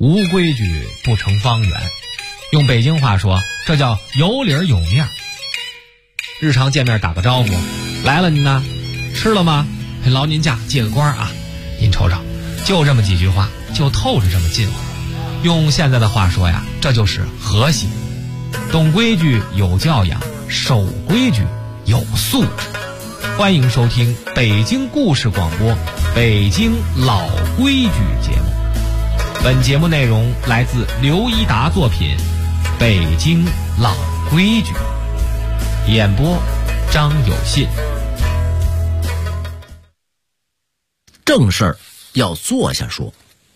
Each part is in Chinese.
无规矩不成方圆。用北京话说，这叫有理有面。日常见面打个招呼，来了您呢，吃了吗？劳您驾，借个光啊。您瞅瞅，就这么几句话，就透着这么近乎。用现在的话说呀，这就是和谐。懂规矩有教养，守规矩有素质。欢迎收听北京故事广播《北京老规矩》节目。本节目内容来自刘一达作品《北京老规矩》，演播张有信。 正事儿要坐下说。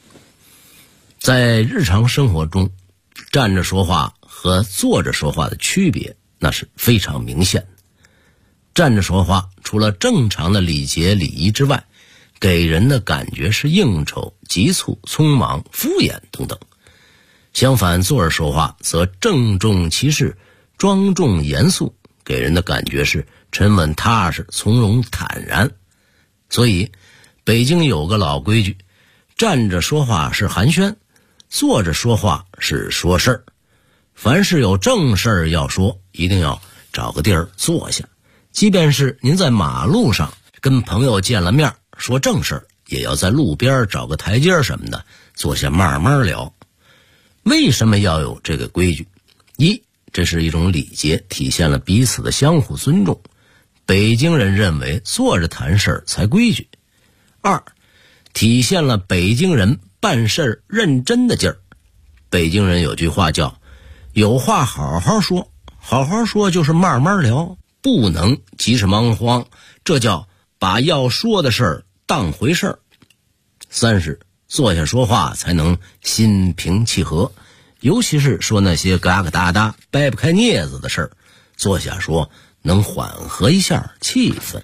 在日常生活中，站着说话和坐着说话的区别那是非常明显的。站着说话除了正常的礼节礼仪之外，给人的感觉是应酬、急促、匆忙、敷衍等等。相反，坐着说话则郑重其事、庄重严肃，给人的感觉是沉稳踏实、从容坦然。所以北京有个老规矩，站着说话是寒暄，坐着说话是说事儿。凡是有正事儿要说，一定要找个地儿坐下。即便是您在马路上跟朋友见了面说正事儿，也要在路边找个台阶什么的坐下慢慢聊。为什么要有这个规矩？一，这是一种礼节，体现了彼此的相互尊重。北京人认为坐着谈事儿才规矩。二，体现了北京人办事儿认真的劲儿。北京人有句话叫有话好好说，好好说就是慢慢聊，不能急着忙慌，这叫把要说的事儿当回事儿。三是坐下说话才能心平气和，尤其是说那些嘎嘎哒哒掰不开镊子的事儿，坐下说能缓和一下气氛。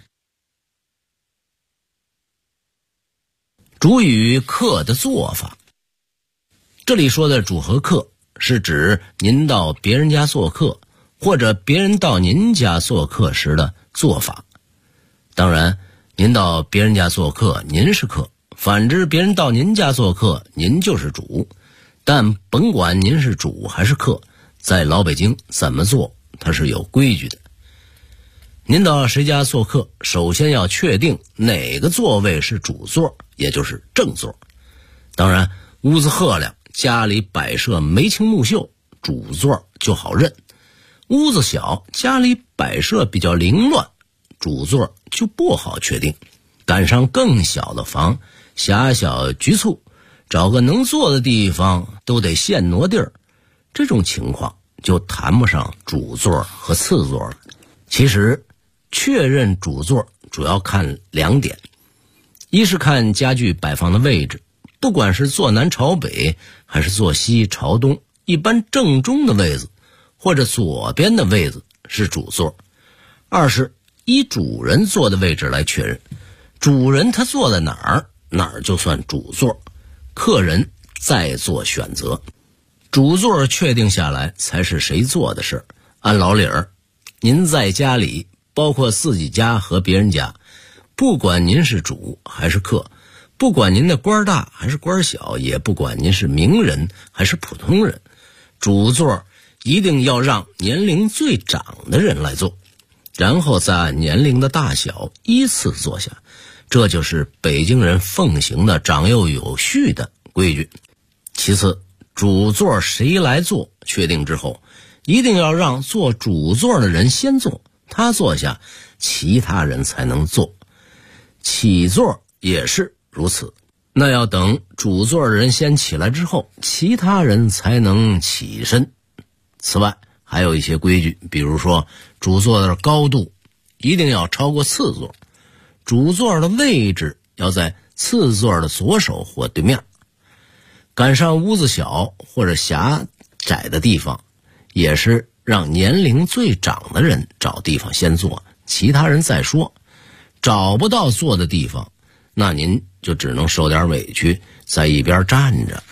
主与客的做法，这里说的主和客是指您到别人家做客，或者别人到您家做客时的做法。当然，您到别人家做客，您是客；反之，别人到您家做客，您就是主。但甭管您是主还是客，在老北京怎么做，它是有规矩的。您到谁家做客，首先要确定哪个座位是主座，也就是正座。当然，屋子赫亮，家里摆设眉清目秀，主座就好认。屋子小，家里摆设比较凌乱，主座就不好确定。赶上更小的房，狭小局促，找个能坐的地方都得现挪地儿，这种情况就谈不上主座和次座了。其实确认主座主要看两点，一是看家具摆放的位置，不管是坐南朝北还是坐西朝东，一般正中的位置或者左边的位置是主座。二是依主人坐的位置来确认，主人他坐在哪儿，哪儿就算主座，客人再做选择。主座确定下来才是谁坐的事。按老理儿，您在家里，包括自己家和别人家，不管您是主还是客，不管您的官大还是官小，也不管您是名人还是普通人，主座一定要让年龄最长的人来坐，然后再按年龄的大小依次坐下。这就是北京人奉行的长幼有序的规矩。其次，主座谁来坐确定之后，一定要让坐主座的人先坐，他坐下，其他人才能坐。起座也是如此，那要等主座的人先起来之后，其他人才能起身。此外还有一些规矩，比如说主座的高度一定要超过次座，主座的位置要在次座的左手或对面。赶上屋子小或者狭窄的地方，也是让年龄最长的人找地方先坐，其他人再说。找不到坐的地方，那您就只能受点委屈，在一边站着。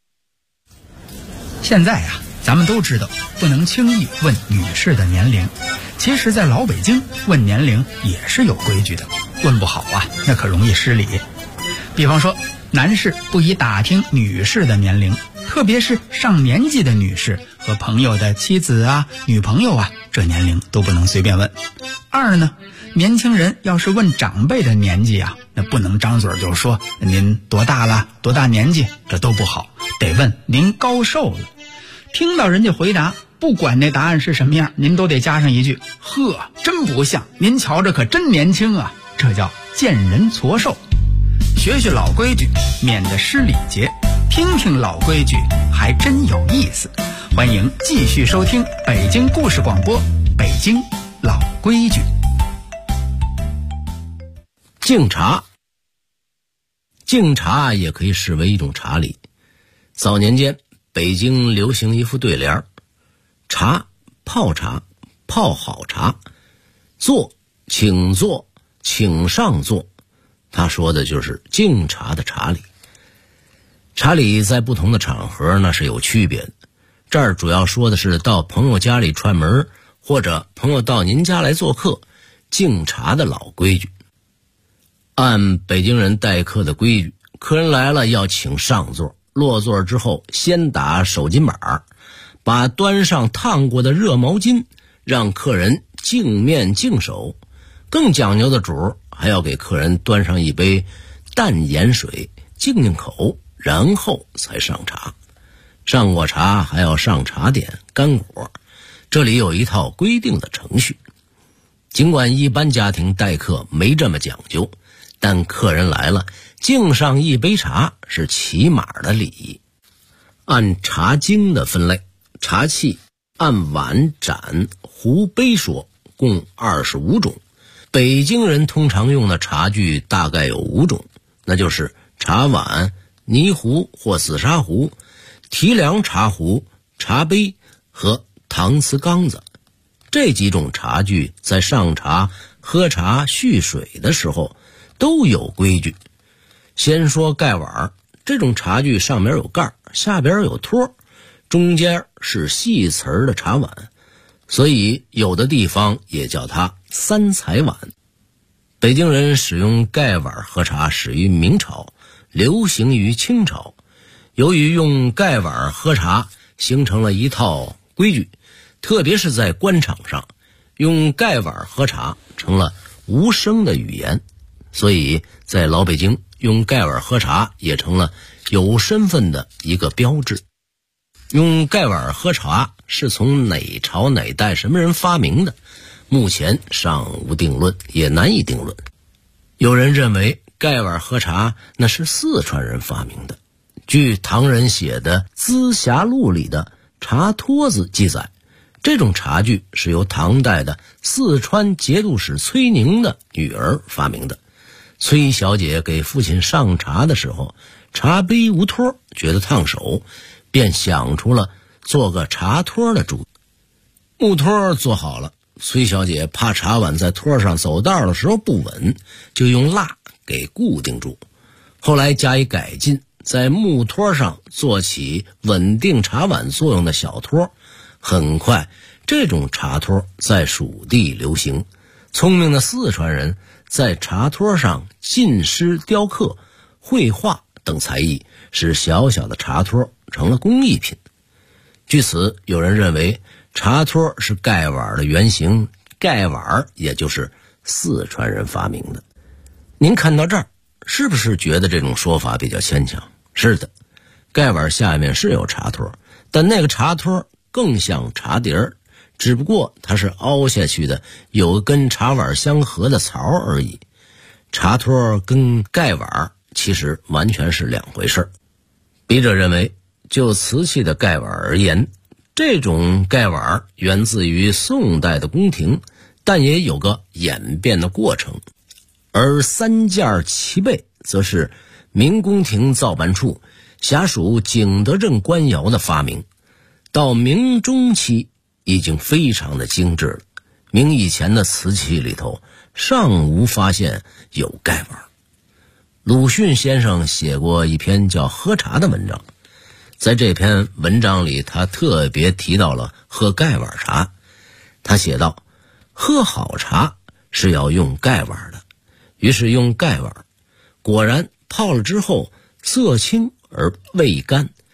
现在啊，咱们都知道不能轻易问女士的年龄，其实在老北京问年龄也是有规矩的，问不好啊，那可容易失礼。比方说，男士不宜打听女士的年龄， 特别是上年纪的女士和朋友的妻子啊、女朋友啊，这年龄都不能随便问。二呢，年轻人要是问长辈的年纪啊，那不能张嘴就说您多大了、多大年纪，这都不好，得问您高寿了。听到人家回答，不管那答案是什么样，您都得加上一句：呵，真不像，您瞧着可真年轻啊。这叫见人矬寿。学学老规矩，免得失礼节，听听老规矩还真有意思。欢迎继续收听北京故事广播，北京老规矩。 敬茶，敬茶也可以视为一种茶礼。早年间北京流行一副对联：茶，泡茶，泡好茶；坐，请坐，请上座。他说的就是敬茶的茶礼。茶礼在不同的场合那是有区别的，这儿主要说的是到朋友家里串门，或者朋友到您家来做客，敬茶的老规矩。按北京人待客的规矩，客人来了要请上座，落座之后先打手巾板，把端上烫过的热毛巾让客人净面净手。更讲究的主还要给客人端上一杯淡盐水，净净口，然后才上茶。上过茶还要上茶点、干果，这里有一套规定的程序。尽管一般家庭待客没这么讲究，但客人来了，敬上一杯茶是起码的礼仪。按茶经的分类，茶器按碗、盏、壶、杯说，共25种。北京人通常用的茶具大概有5种，那就是茶碗、泥壶或紫砂壶、提梁茶壶、茶杯和搪瓷缸子。这几种茶具在上茶、喝茶、蓄水的时候都有规矩。先说盖碗，这种茶具上面有盖，下边有托，中间是细瓷的茶碗，所以有的地方也叫它三彩碗。北京人使用盖碗喝茶始于明朝，流行于清朝。由于用盖碗喝茶形成了一套规矩，特别是在官场上，用盖碗喝茶成了无声的语言，所以在老北京用盖碗喝茶也成了有身份的一个标志。用盖碗喝茶是从哪朝哪代什么人发明的，目前尚无定论，也难以定论。有人认为盖碗喝茶那是四川人发明的。据唐人写的《资霞录》里的茶托子记载，这种茶具是由唐代的四川节度使崔宁的女儿发明的。崔小姐给父亲上茶的时候，茶杯无托，觉得烫手，便想出了做个茶托的主意。木托做好了，崔小姐怕茶碗在托上走道的时候不稳，就用蜡给固定住。后来加以改进，在木托上做起稳定茶碗作用的小托。很快这种茶托在蜀地流行。聪明的四川人在茶托上浸湿雕刻、绘画等才艺，使小小的茶托成了工艺品。据此，有人认为茶托是盖碗的原型，盖碗也就是四川人发明的。您看到这儿，是不是觉得这种说法比较牵强？是的，盖碗下面是有茶托，但那个茶托更像茶碟儿，只不过它是凹下去的，有跟茶碗相合的槽而已。茶托跟盖碗其实完全是两回事。笔者认为，就瓷器的盖碗而言，这种盖碗源自于宋代的宫廷，但也有个演变的过程。而三件齐备则是明宫廷造办处辖属景德镇官窑的发明，到明中期已经非常的精致了。明以前的瓷器里头尚无发现有盖碗。鲁迅先生写过一篇叫《喝茶》的文章，在这篇文章里他特别提到了喝盖碗茶。他写道，喝好茶是要用盖碗的，于是用盖碗，果然泡了之后色清而味甘，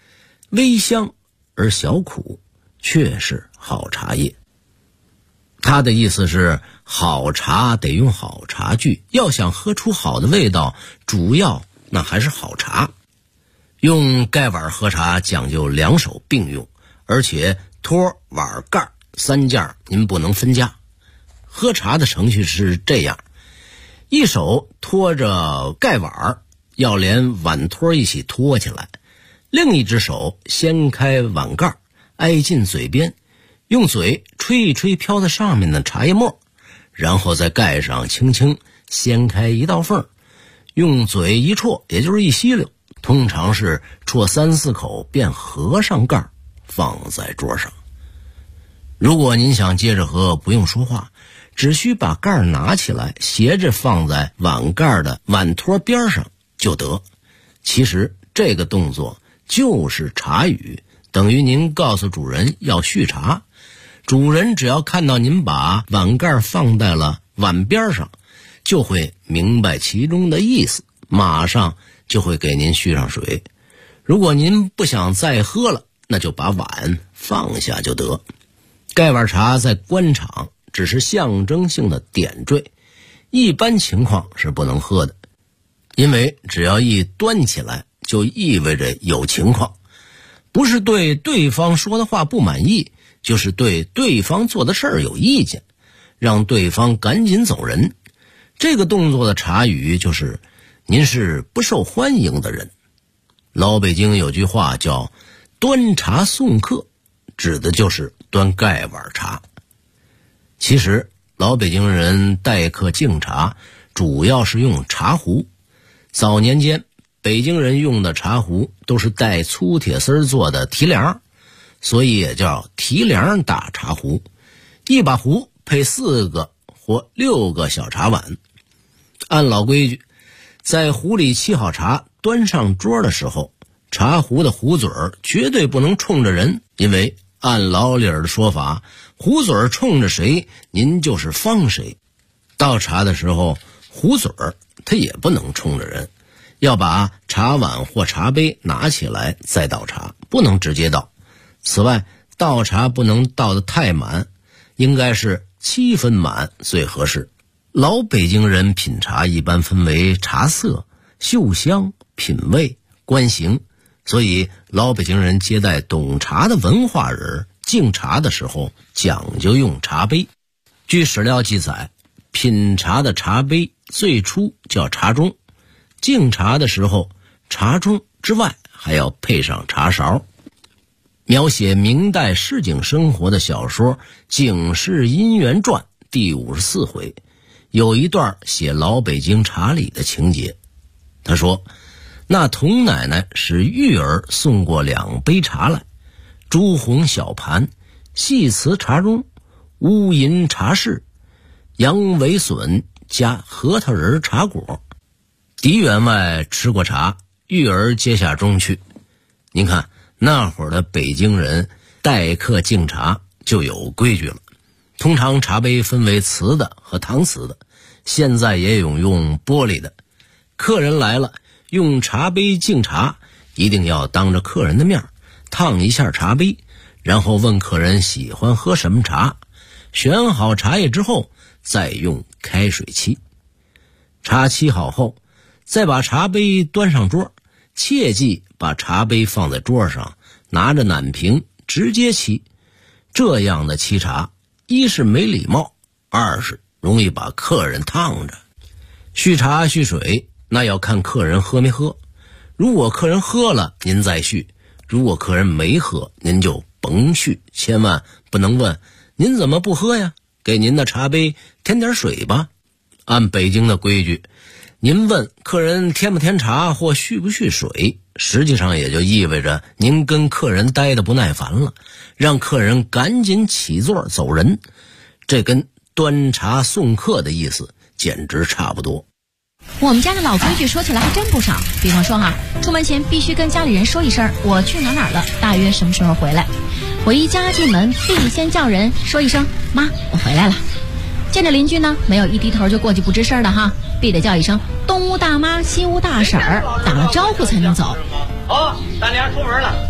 微香而小苦，却是好茶叶。他的意思是，好茶得用好茶具，要想喝出好的味道，主要那还是好茶。用盖碗喝茶讲究两手并用，而且托、碗、盖三件您不能分家。喝茶的程序是这样，一手托着盖碗，要连碗托一起托起来，另一只手掀开碗盖，挨近嘴边，用嘴吹一吹飘在上面的茶叶沫，然后在盖上轻轻掀开一道缝，用嘴一啜，也就是一吸溜，通常是啜3、4口便合上盖，放在桌上。如果您想接着喝，不用说话，只需把盖拿起来，斜着放在碗盖的碗托边上就得。其实这个动作就是茶语，等于您告诉主人要续茶，主人只要看到您把碗盖放在了碗边上，就会明白其中的意思，马上就会给您续上水。如果您不想再喝了，那就把碗放下就得。盖碗茶在官场只是象征性的点缀，一般情况是不能喝的，因为只要一端起来就意味着有情况，不是对对方说的话不满意，就是对对方做的事儿有意见，让对方赶紧走人。这个动作的茶语就是您是不受欢迎的人。老北京有句话叫端茶送客，指的就是端盖碗茶。其实老北京人待客敬茶主要是用茶壶，早年间北京人用的茶壶都是带粗铁丝做的提梁，所以也叫提梁大茶壶。一把壶配4个或6个小茶碗。按老规矩，在壶里沏好茶端上桌的时候，茶壶的壶嘴绝对不能冲着人，因为按老理儿的说法，壶嘴冲着谁，您就是方谁。倒茶的时候，壶嘴它也不能冲着人，要把茶碗或茶杯拿起来再倒茶，不能直接倒。此外，倒茶不能倒得太满，应该是7分满最合适。老北京人品茶一般分为茶色、嗅香、品味、观形，所以老北京人接待懂茶的文化人敬茶的时候讲究用茶杯。据史料记载，品茶的茶杯最初叫茶盅，敬茶的时候茶盅之外还要配上茶勺。描写明代市井生活的小说《警世姻缘传》第54回有一段写老北京茶礼的情节。他说，那童奶奶使玉儿送过2杯茶来，朱红小盘，细瓷茶盅，乌银茶室，羊尾笋加核桃仁茶果。狄员外吃过茶，玉儿接下盅去。您看那会儿的北京人待客敬茶就有规矩了，通常茶杯分为瓷的和搪瓷的，现在也有用玻璃的。客人来了，用茶杯敬茶，一定要当着客人的面烫一下茶杯，然后问客人喜欢喝什么茶，选好茶叶之后再用开水沏。茶沏好后，再把茶杯端上桌，切记把茶杯放在桌上，拿着奶瓶直接沏。这样的沏茶，一是没礼貌，二是容易把客人烫着。续茶续水，那要看客人喝没喝。如果客人喝了，您再续；如果客人没喝，您就甭续。千万不能问您怎么不喝呀，给您的茶杯添点水吧。按北京的规矩，您问客人添不添茶或续不续水，实际上也就意味着您跟客人待得不耐烦了，让客人赶紧起座走人。这跟端茶送客的意思简直差不多。 我们家的老规矩说起来还真不少，比方说出门前必须跟家里人说一声我去哪儿了，大约什么时候回来。回家进门必先叫人说一声妈，我回来了。见着邻居呢，没有一低头就过去不吱声的必得叫一声东屋大妈西屋大婶儿，打了招呼才能走。 好，咱俩出门了。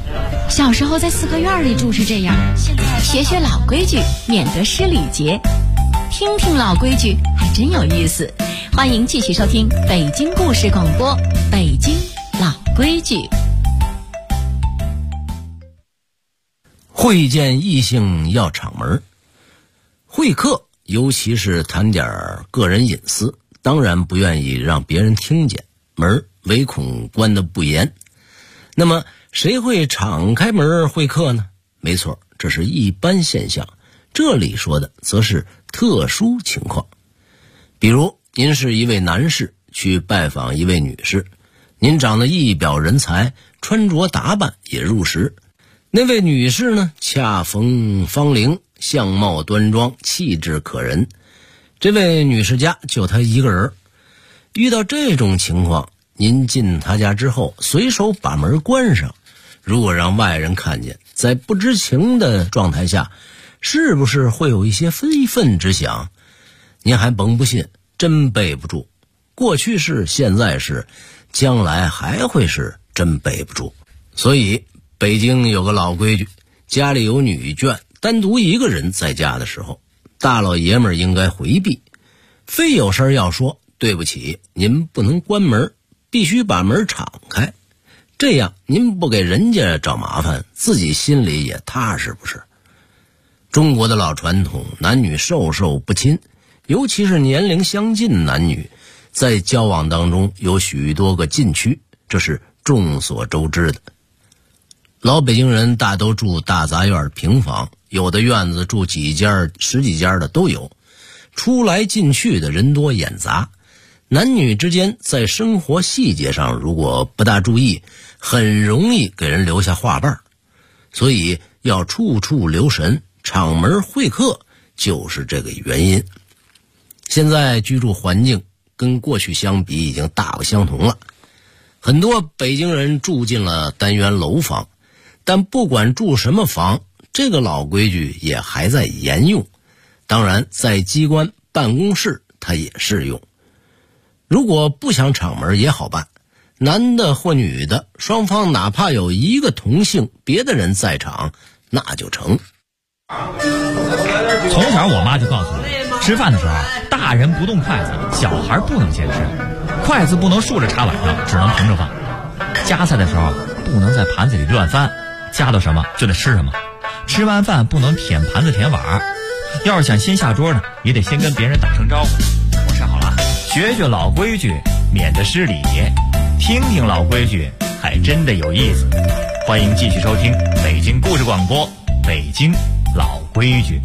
小时候在四合院里住是这样，学学老规矩，免得失礼节。听听老规矩，还真有意思。欢迎继续收听北京故事广播《北京老规矩》。 会见异性要敞门，会客尤其是谈点个人隐私，当然不愿意让别人听见，门唯恐关得不严。那么谁会敞开门会客呢？没错，这是一般现象，这里说的则是特殊情况。比如您是一位男士去拜访一位女士，您长得一表人才，穿着打扮也入时，那位女士呢恰逢芳龄，相貌端庄，气质可人，这位女士家就她一个人。遇到这种情况，您进她家之后随手把门关上，如果让外人看见，在不知情的状态下，是不是会有一些非分之想？您还甭不信，真背不住。过去是，现在是，将来还会是，真背不住。所以北京有个老规矩，家里有女眷，单独一个人在家的时候，大老爷们应该回避，非有事要说，对不起，您不能关门，必须把门敞开，这样您不给人家找麻烦，自己心里也踏实，不是？中国的老传统，男女授受不亲，尤其是年龄相近男女，在交往当中有许多个禁区，这是众所周知的。老北京人大都住大杂院平房，有的院子住几间十几间的都有，出来进去的人多眼杂，男女之间在生活细节上如果不大注意，很容易给人留下话瓣，所以要处处留神，敞门会客就是这个原因。现在居住环境跟过去相比已经大不相同了，很多北京人住进了单元楼房，但不管住什么房，这个老规矩也还在沿用。当然在机关办公室它也适用。如果不想敞门也好办，男的或女的双方哪怕有一个同姓，别的人在场那就成。 从小我妈就告诉我，吃饭的时候大人不动筷子，小孩不能先吃，筷子不能竖着插碗上，只能平着放，夹菜的时候不能在盘子里乱翻，夹到什么就得吃什么，吃完饭不能舔盘子舔碗，要是想先下桌呢，也得先跟别人打声招呼。我吃好了，学学老规矩，免得失礼节。听听老规矩，还真的有意思。欢迎继续收听北京故事广播，北京老规矩。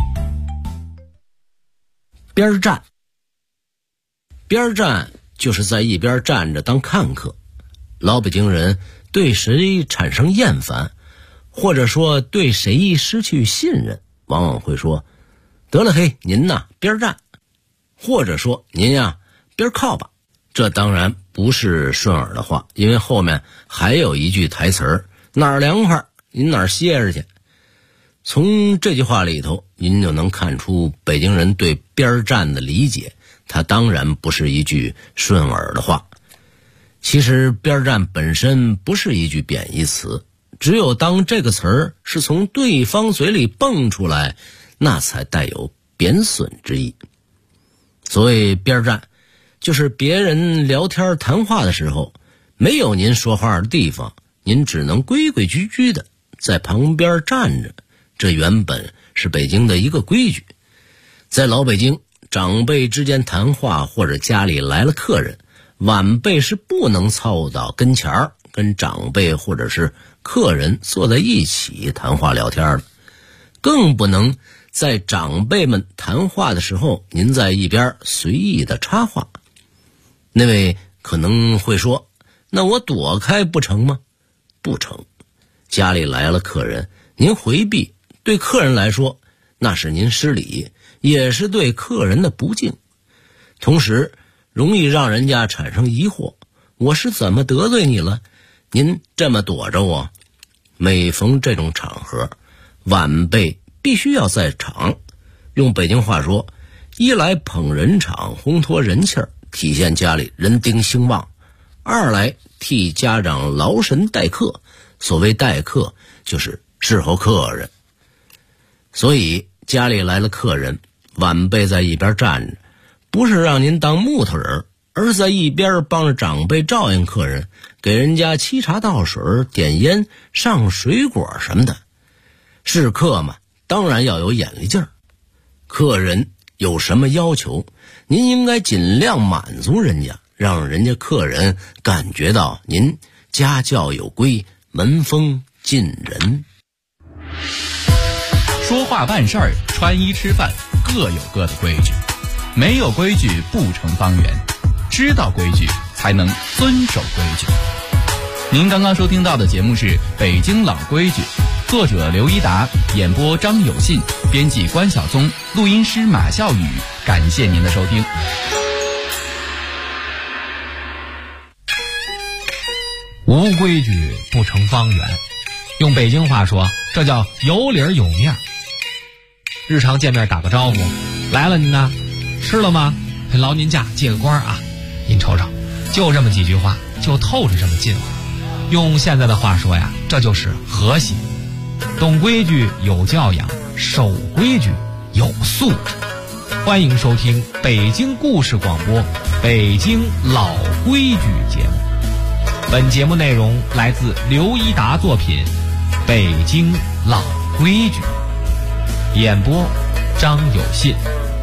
边站，边站就是在一边站着当看客。老北京人对谁产生厌烦，或者说对谁失去信任，往往会说，得了嘿，您呐边站，或者说您呀边靠吧。这当然不是顺耳的话，因为后面还有一句台词儿，哪儿凉快您哪儿歇着去。从这句话里头您就能看出北京人对边站的理解，它当然不是一句顺耳的话。其实边站本身不是一句贬义词，只有当这个词儿是从对方嘴里蹦出来，那才带有贬损之意。所谓边站，就是别人聊天谈话的时候，没有您说话的地方，您只能规规矩矩的在旁边站着。这原本是北京的一个规矩。在老北京，长辈之间谈话，或者家里来了客人，晚辈是不能凑到跟前儿跟长辈或者是客人坐在一起谈话聊天的，更不能在长辈们谈话的时候您在一边随意的插话。那位可能会说，那我躲开不成吗？不成。家里来了客人，您回避，对客人来说那是您失礼，也是对客人的不敬，同时容易让人家产生疑惑，我是怎么得罪你了，您这么躲着我。每逢这种场合，晚辈必须要在场，用北京话说，一来捧人场烘托人气儿，体现家里人丁兴旺；二来替家长劳神待客， 所谓待客就是侍候客人。所以家里来了客人，晚辈在一边站着，不是让您当木头人，而是在一边帮着长辈照应客人，给人家沏茶倒水、点烟、上水果什么的。是客嘛，当然要有眼力劲儿。客人有什么要求，您应该尽量满足人家，让人家客人感觉到您家教有规，门风近人。 说话办事儿，穿衣吃饭，各有各的规矩，没有规矩不成方圆，知道规矩才能遵守规矩。您刚刚收听到的节目是《北京老规矩》，作者刘一达，演播张有信，编辑关晓松，录音师马笑宇。感谢您的收听。 无规矩不成方圆，用北京话说，这叫有理儿有面儿。日常见面打个招呼，来了您呢，吃了吗？劳您驾，借个光啊！您瞅瞅，就这么几句话，就透着这么近乎。用现在的话说呀，这就是和谐。懂规矩有教养，守规矩有素质。欢迎收听北京故事广播《北京老规矩》节目。本节目内容来自刘一达作品《北京老规矩》，演播张有信。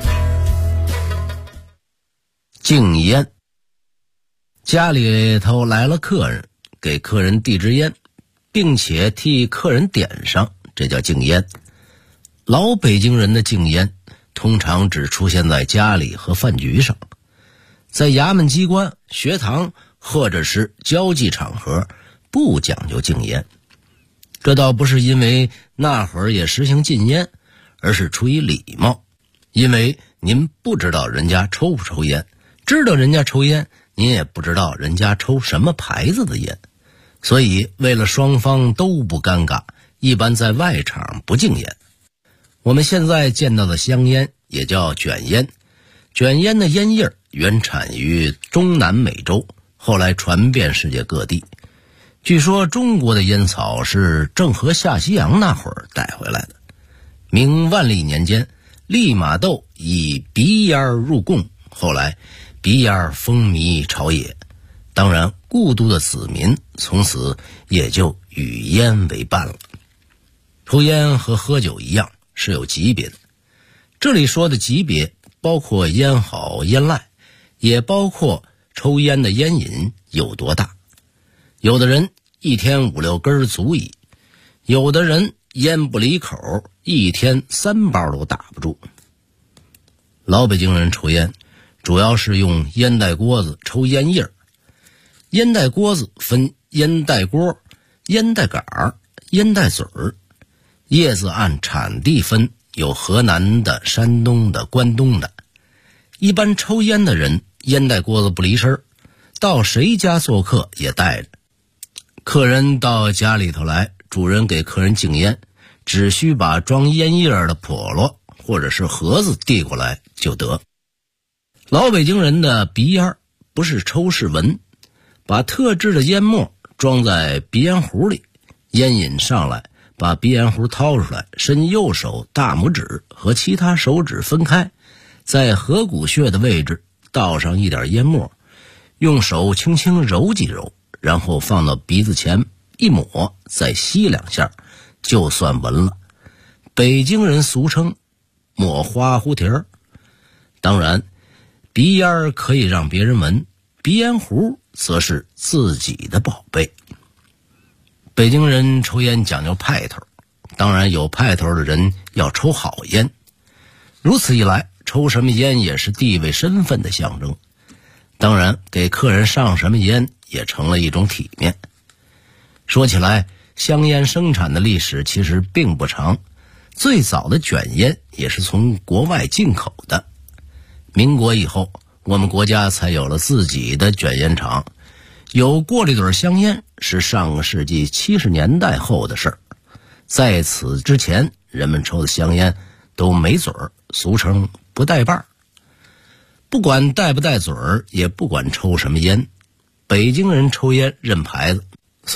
敬烟。家里头来了客人，给客人递支烟，并且替客人点上，这叫敬烟。老北京人的敬烟通常只出现在家里和饭局上，在衙门机关、学堂或者是交际场合不讲究敬烟。这倒不是因为那会儿也实行禁烟，而是出于礼貌。因为您不知道人家抽不抽烟，知道人家抽烟，您也不知道人家抽什么牌子的烟，所以为了双方都不尴尬，一般在外场不敬烟。我们现在见到的香烟也叫卷烟，卷烟的烟叶原产于中南美洲，后来传遍世界各地。据说中国的烟草是郑和下西洋那会儿带回来的。明万历年间，利玛窦以鼻烟入贡，后来鼻烟风靡朝野，当然故都的子民从此也就与烟为伴了。抽烟和喝酒一样是有级别的，这里说的级别包括烟好烟赖，也包括抽烟的烟瘾有多大。有的人一天5-6根足矣，有的人烟不离口，一天3包都打不住。老北京人抽烟主要是用烟袋锅子抽烟叶。烟袋锅子分烟袋锅、烟袋杆、烟袋嘴儿，叶子按产地分，有河南的、山东的、关东的。一般抽烟的人烟袋锅子不离身，到谁家做客也带着。客人到家里头来，主人给客人敬烟，只需把装烟叶的笸箩或者是盒子递过来就得。老北京人的鼻烟不是抽是闻，把特制的烟末装在鼻烟壶里，烟瘾上来，把鼻烟壶掏出来，伸右手大拇指和其他手指分开，在合谷穴的位置倒上一点烟末，用手轻轻揉几揉，然后放到鼻子前一抹，再吸2下，就算闻了。北京人俗称抹花胡蹄儿。当然鼻烟可以让别人闻，鼻烟壶则是自己的宝贝。北京人抽烟讲究派头，当然有派头的人要抽好烟，如此一来，抽什么烟也是地位身份的象征。当然给客人上什么烟也成了一种体面。说起来，香烟生产的历史其实并不长，最早的卷烟也是从国外进口的。民国以后，我们国家才有了自己的卷烟厂。有过滤嘴香烟是上个世纪70年代后的事儿，在此之前，人们抽的香烟都没嘴儿，俗称不带把儿。不管带不带嘴儿，也不管抽什么烟，北京人抽烟认牌子，所以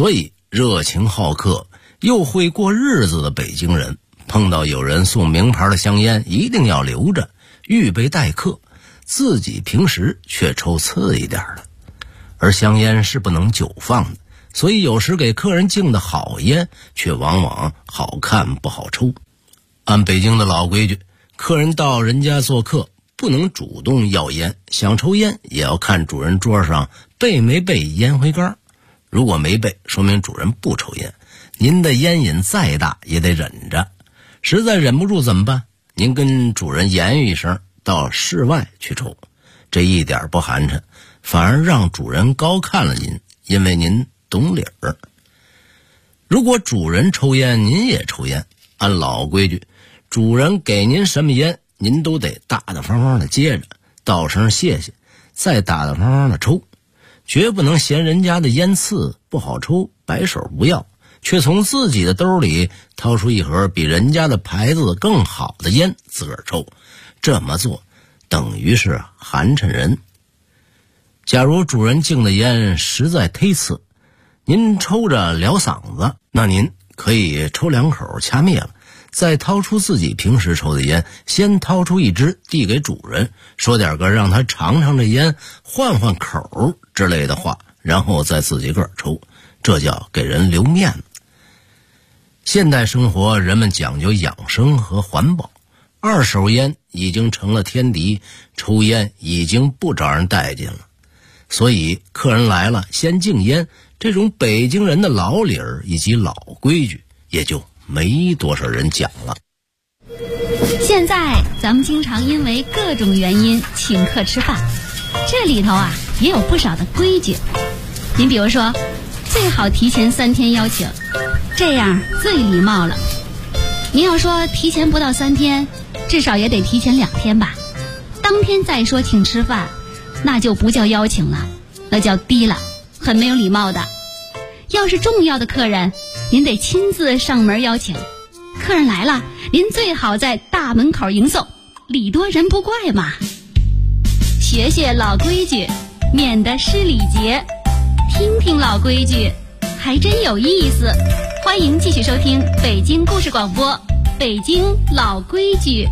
热情好客又会过日子的北京人，碰到有人送名牌的香烟，一定要留着预备待客，自己平时却抽次一点的。而香烟是不能久放的，所以有时给客人敬的好烟却往往好看不好抽。按北京的老规矩，客人到人家做客不能主动要烟，想抽烟也要看主人桌上备没备烟灰缸。如果没备，说明主人不抽烟，您的烟瘾再大也得忍着。实在忍不住怎么办？您跟主人言语一声，到室外去抽，这一点不寒碜，反而让主人高看了您，因为您懂理儿。如果主人抽烟，您也抽烟，按老规矩，主人给您什么烟，您都得大大方方的接着，道声谢谢，再大大方方的抽，绝不能嫌人家的烟刺不好抽，摆手不要，却从自己的兜里掏出一盒比人家的牌子更好的烟自个儿抽。这么做等于是寒碜人。假如主人敬的烟实在忒次，您抽着撩嗓子，那您可以抽2口掐灭了，再掏出自己平时抽的烟，先掏出一支递给主人，说点个让他尝尝这烟换换口之类的话，然后再自己个儿抽，这叫给人留面子。现代生活人们讲究养生和环保，二手烟已经成了天敌，抽烟已经不招人待见了。所以客人来了先敬烟，这种北京人的老理儿以及老规矩也就没多少人讲了。 现在咱们经常因为各种原因请客吃饭，这里头啊也有不少的规矩。您比如说，最好提前3天邀请，这样最礼貌了。您要说提前不到3天，至少也得提前2天吧。当天再说请吃饭，那就不叫邀请了，那叫低了，很没有礼貌的。要是重要的客人，您得亲自上门邀请。客人来了，您最好在大门口迎送，礼多人不怪嘛。学学老规矩，免得失礼节。听听老规矩，还真有意思。欢迎继续收听北京故事广播《北京老规矩》。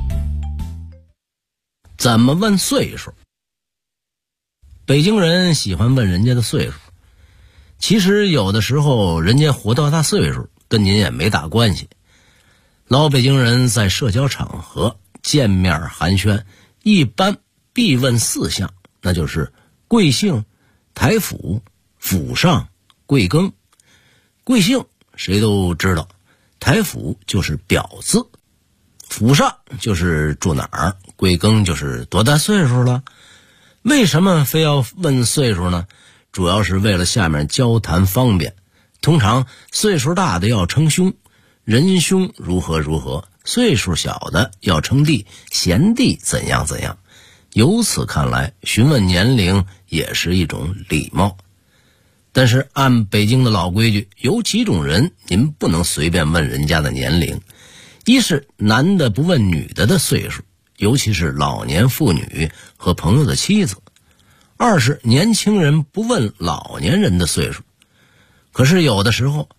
怎么问岁数？北京人喜欢问人家的岁数，其实有的时候人家活多大岁数跟您也没大关系。老北京人在社交场合见面寒暄，一般必问4项，那就是贵姓、台府、府上、贵庚。贵姓谁都知道，台府就是表字，府上就是住哪儿，贵庚就是多大岁数了。为什么非要问岁数呢？主要是为了下面交谈方便。通常岁数大的要称兄，仁兄如何如何，岁数小的要称弟，贤弟怎样怎样。由此看来，询问年龄也是一种礼貌。但是按北京的老规矩，有几种人您不能随便问人家的年龄。一是男的不问女的岁数，尤其是老年妇女和朋友的妻子。二是年轻人不问老年人的岁数。可是有的时候